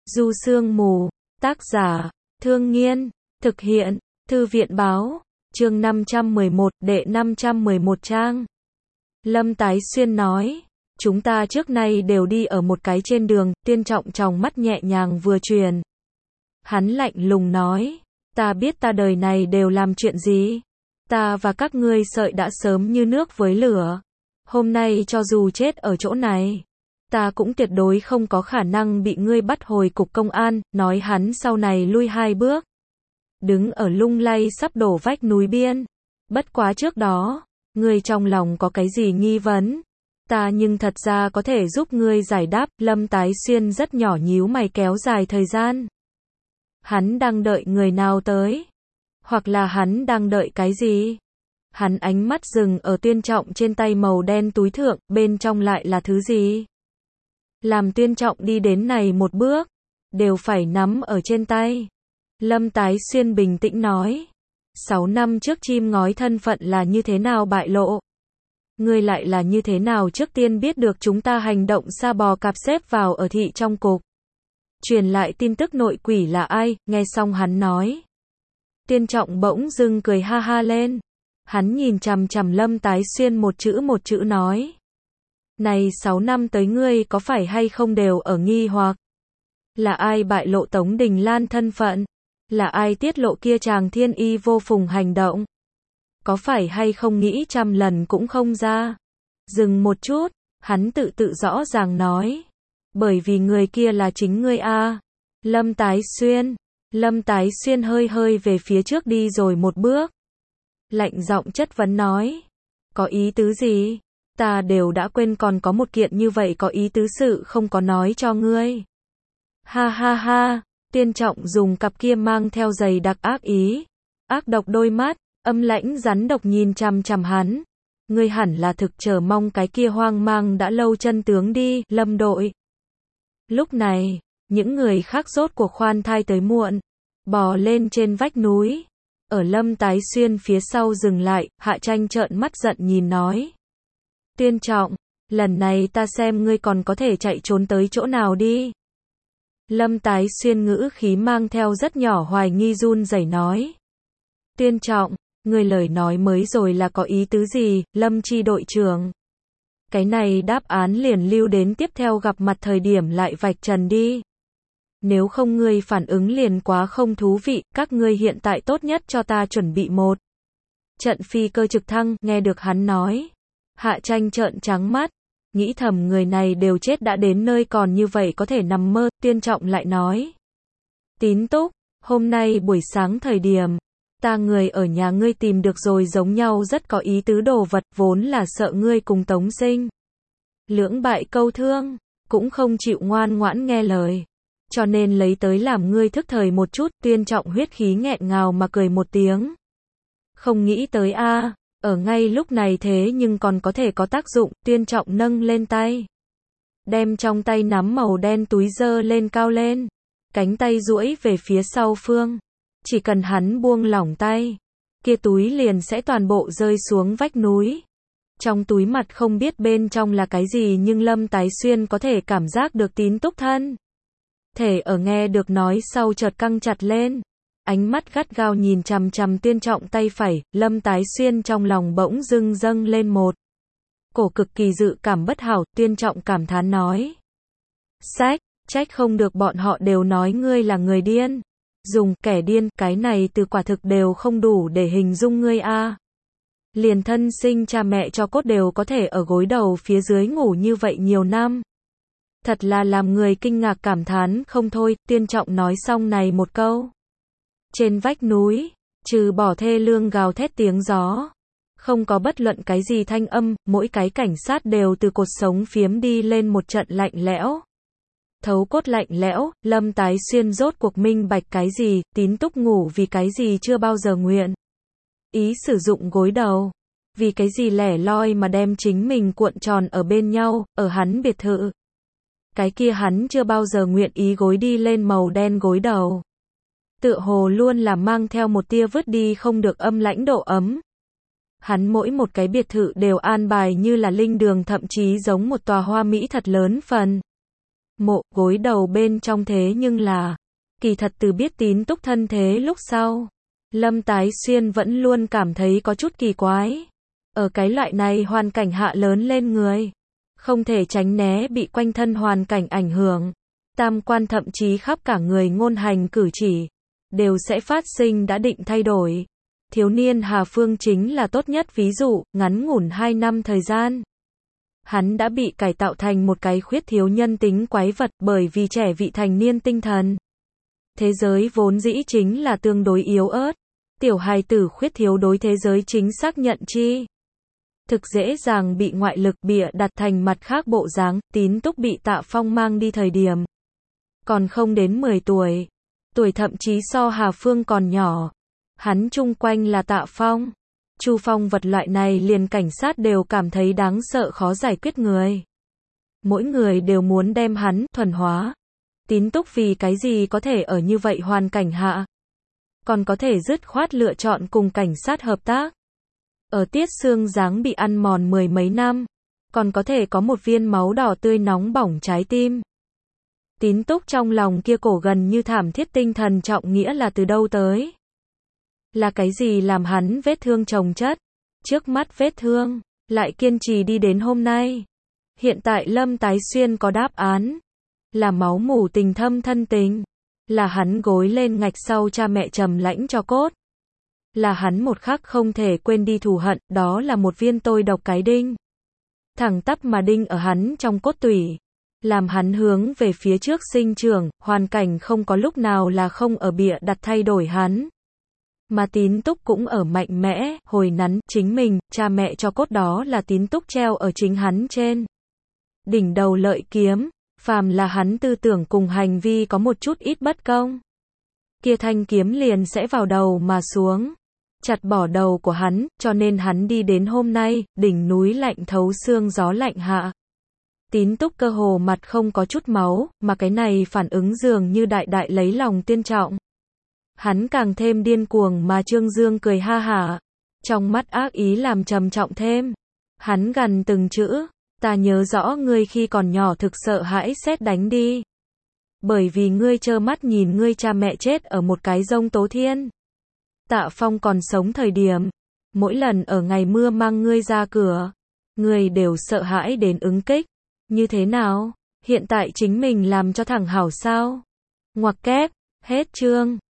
Du Sương Mù, tác giả, Thương Nghiên, thực hiện, Thư viện Báo, chương 511, đệ 511 trang. Lâm Tái Xuyên nói, chúng ta trước nay đều đi ở một cái trên đường, Tiên Trọng tròng mắt nhẹ nhàng vừa truyền. Hắn lạnh lùng nói, ta biết ta đời này đều làm chuyện gì. Ta và các ngươi sợi đã sớm như nước với lửa. Hôm nay cho dù chết ở chỗ này, ta cũng tuyệt đối không có khả năng bị ngươi bắt hồi cục công an, nói hắn sau này lui 2 bước. Đứng ở lung lay sắp đổ vách núi biên. Bất quá trước đó, ngươi trong lòng có cái gì nghi vấn? Ta nhưng thật ra có thể giúp ngươi giải đáp. Lâm Tái Xuyên rất nhỏ nhíu mày kéo dài thời gian. Hắn đang đợi người nào tới? Hoặc là hắn đang đợi cái gì? Hắn ánh mắt dừng ở Tuyên Trọng trên tay màu đen túi thượng, bên trong lại là thứ gì? Làm Tuyên Trọng đi đến này một bước, đều phải nắm ở trên tay. Lâm Tái Xuyên bình tĩnh nói, 6 năm trước chim ngói thân phận là như thế nào bại lộ? Ngươi lại là như thế nào trước tiên biết được chúng ta hành động sa bò cạp xếp vào ở thị trong cục? Truyền lại tin tức nội quỷ là ai? Nghe xong hắn nói. Tuyên Trọng bỗng dưng cười ha ha lên. Hắn nhìn chằm chằm Lâm Tái Xuyên một chữ nói. Này 6 năm tới ngươi có phải hay không đều ở nghi hoặc? Là ai bại lộ Tống Đình Lan thân phận? Là ai tiết lộ kia chàng thiên y vô phùng hành động? Có phải hay không nghĩ trăm lần cũng không ra? Dừng một chút, hắn tự rõ ràng nói. Bởi vì người kia là chính ngươi a. Lâm Tái Xuyên hơi về phía trước đi rồi một bước. Lạnh giọng chất vấn nói. Có ý tứ gì? Ta đều đã quên còn có một kiện như vậy có ý tứ sự không có nói cho ngươi. Ha ha ha, Tuyên Trọng dùng cặp kia mang theo dày đặc ác ý. Ác độc đôi mắt, âm lãnh rắn độc nhìn chằm chằm hắn. Ngươi hẳn là thực chờ mong cái kia hoang mang đã lâu chân tướng đi, Lâm đội. Lúc này, những người khác rốt cuộc khoan thai tới muộn, bò lên trên vách núi. Ở Lâm Tái Xuyên phía sau dừng lại, Hạ Tranh trợn mắt giận nhìn nói. Tuyên Trọng, lần này ta xem ngươi còn có thể chạy trốn tới chỗ nào đi. Lâm Tái Xuyên ngữ khí mang theo rất nhỏ hoài nghi run rẩy nói. Tuyên Trọng, ngươi lời nói mới rồi là có ý tứ gì, Lâm Chi đội trưởng? Cái này đáp án liền lưu đến tiếp theo gặp mặt thời điểm lại vạch trần đi. Nếu không ngươi phản ứng liền quá không thú vị, các ngươi hiện tại tốt nhất cho ta chuẩn bị một trận phi cơ trực thăng, nghe được hắn nói. Hạ Tranh trợn trắng mắt, nghĩ thầm người này đều chết đã đến nơi còn như vậy có thể nằm mơ. Tuyên Trọng lại nói. Tín Túc, hôm nay buổi sáng thời điểm, ta người ở nhà ngươi tìm được rồi giống nhau rất có ý tứ đồ vật, vốn là sợ ngươi cùng Tống Sinh lưỡng bại câu thương, cũng không chịu ngoan ngoãn nghe lời. Cho nên lấy tới làm ngươi thức thời một chút. Tuyên Trọng huyết khí nghẹn ngào mà cười một tiếng. Không nghĩ tới a, ở ngay lúc này thế nhưng còn có thể có tác dụng. Tuyên Trọng nâng lên tay, đem trong tay nắm màu đen túi giơ lên cao lên, cánh tay duỗi về phía sau phương. Chỉ cần hắn buông lỏng tay, kia túi liền sẽ toàn bộ rơi xuống vách núi. Trong túi mặt không biết bên trong là cái gì nhưng Lâm Tái Xuyên có thể cảm giác được Tín Túc thân thể ở nghe được nói sau chợt căng chặt lên. Ánh mắt gắt gao nhìn chằm chằm Tuyên Trọng tay phải. Lâm Tái Xuyên trong lòng bỗng dưng dâng lên một cổ cực kỳ dự cảm bất hảo. Tuyên Trọng cảm thán nói. Trách không được bọn họ đều nói ngươi là người điên. Dùng kẻ điên, cái này từ quả thực đều không đủ để hình dung ngươi a. Liền thân sinh cha mẹ cho cốt đều có thể ở gối đầu phía dưới ngủ như vậy nhiều năm. Thật là làm người kinh ngạc cảm thán không thôi. Tuyên Trọng nói xong này một câu. Trên vách núi, trừ bỏ thê lương gào thét tiếng gió, không có bất luận cái gì thanh âm, mỗi cái cảnh sát đều từ cột sống phiếm đi lên một trận lạnh lẽo. Thấu cốt lạnh lẽo. Lâm Tái Xuyên rốt cuộc minh bạch cái gì, Tín Túc ngủ vì cái gì chưa bao giờ nguyện ý sử dụng gối đầu, vì cái gì lẻ loi mà đem chính mình cuộn tròn ở bên nhau, ở hắn biệt thự. Cái kia hắn chưa bao giờ nguyện ý gối đi lên màu đen gối đầu. Tựa hồ luôn là mang theo một tia vứt đi không được âm lãnh độ ấm. Hắn mỗi một cái biệt thự đều an bài như là linh đường, thậm chí giống một tòa hoa mỹ thật lớn phần. Mộ gối đầu bên trong thế nhưng là, kỳ thật từ biết Tín Túc thân thế lúc sau, Lâm Tái Xuyên vẫn luôn cảm thấy có chút kỳ quái. Ở cái loại này hoàn cảnh hạ lớn lên người, không thể tránh né bị quanh thân hoàn cảnh ảnh hưởng. Tam quan thậm chí khắp cả người ngôn hành cử chỉ, đều sẽ phát sinh đã định thay đổi. Thiếu niên Hà Phương chính là tốt nhất ví dụ, ngắn ngủn 2 năm thời gian. Hắn đã bị cải tạo thành một cái khuyết thiếu nhân tính quái vật bởi vì trẻ vị thành niên tinh thần. Thế giới vốn dĩ chính là tương đối yếu ớt. Tiểu hài tử khuyết thiếu đối thế giới chính xác nhận chi. Thực dễ dàng bị ngoại lực bịa đặt thành mặt khác bộ dáng. Tín Túc bị Tạ Phong mang đi thời điểm còn không đến 10 tuổi. Tuổi thậm chí so Hà Phương còn nhỏ. Hắn chung quanh là Tạ Phong, Chu Phong vật loại này liền cảnh sát đều cảm thấy đáng sợ khó giải quyết người. Mỗi người đều muốn đem hắn thuần hóa. Tín Túc vì cái gì có thể ở như vậy hoàn cảnh hạ, còn có thể dứt khoát lựa chọn cùng cảnh sát hợp tác. Ở tiết xương dáng bị ăn mòn 10 mấy năm, còn có thể có một viên máu đỏ tươi nóng bỏng trái tim. Tín Túc trong lòng kia cổ gần như thảm thiết tinh thần trọng nghĩa là từ đâu tới? Là cái gì làm hắn vết thương chồng chất? Trước mắt vết thương, lại kiên trì đi đến hôm nay. Hiện tại Lâm Tái Xuyên có đáp án. Là máu mủ tình thâm thân tình. Là hắn gối lên ngạch sau cha mẹ trầm lãnh cho cốt. Là hắn một khắc không thể quên đi thù hận, đó là một viên tôi độc cái đinh. Thẳng tắp mà đinh ở hắn trong cốt tủy. Làm hắn hướng về phía trước sinh trưởng, hoàn cảnh không có lúc nào là không ở bịa đặt thay đổi hắn. Mà Tín Túc cũng ở mạnh mẽ, hồi nắn, chính mình, cha mẹ cho cốt đó là Tín Túc treo ở chính hắn trên. Đỉnh đầu lợi kiếm, phàm là hắn tư tưởng cùng hành vi có một chút ít bất công. Kia thanh kiếm liền sẽ vào đầu mà xuống, chặt bỏ đầu của hắn, cho nên hắn đi đến hôm nay, đỉnh núi lạnh thấu xương gió lạnh hạ. Tín Túc cơ hồ mặt không có chút máu, mà cái này phản ứng dường như đại đại lấy lòng tiên trọng. Hắn càng thêm điên cuồng mà Trương Dương cười ha hả. Trong mắt ác ý làm trầm trọng thêm. Hắn gằn từng chữ. Ta nhớ rõ ngươi khi còn nhỏ thực sợ hãi sét đánh đi. Bởi vì ngươi trơ mắt nhìn ngươi cha mẹ chết ở một cái giông tố thiên. Tạ Phong còn sống thời điểm. Mỗi lần ở ngày mưa mang ngươi ra cửa. Ngươi đều sợ hãi đến ứng kích. Như thế nào? Hiện tại chính mình làm cho thẳng hảo sao? Ngoặc kép. Hết chương.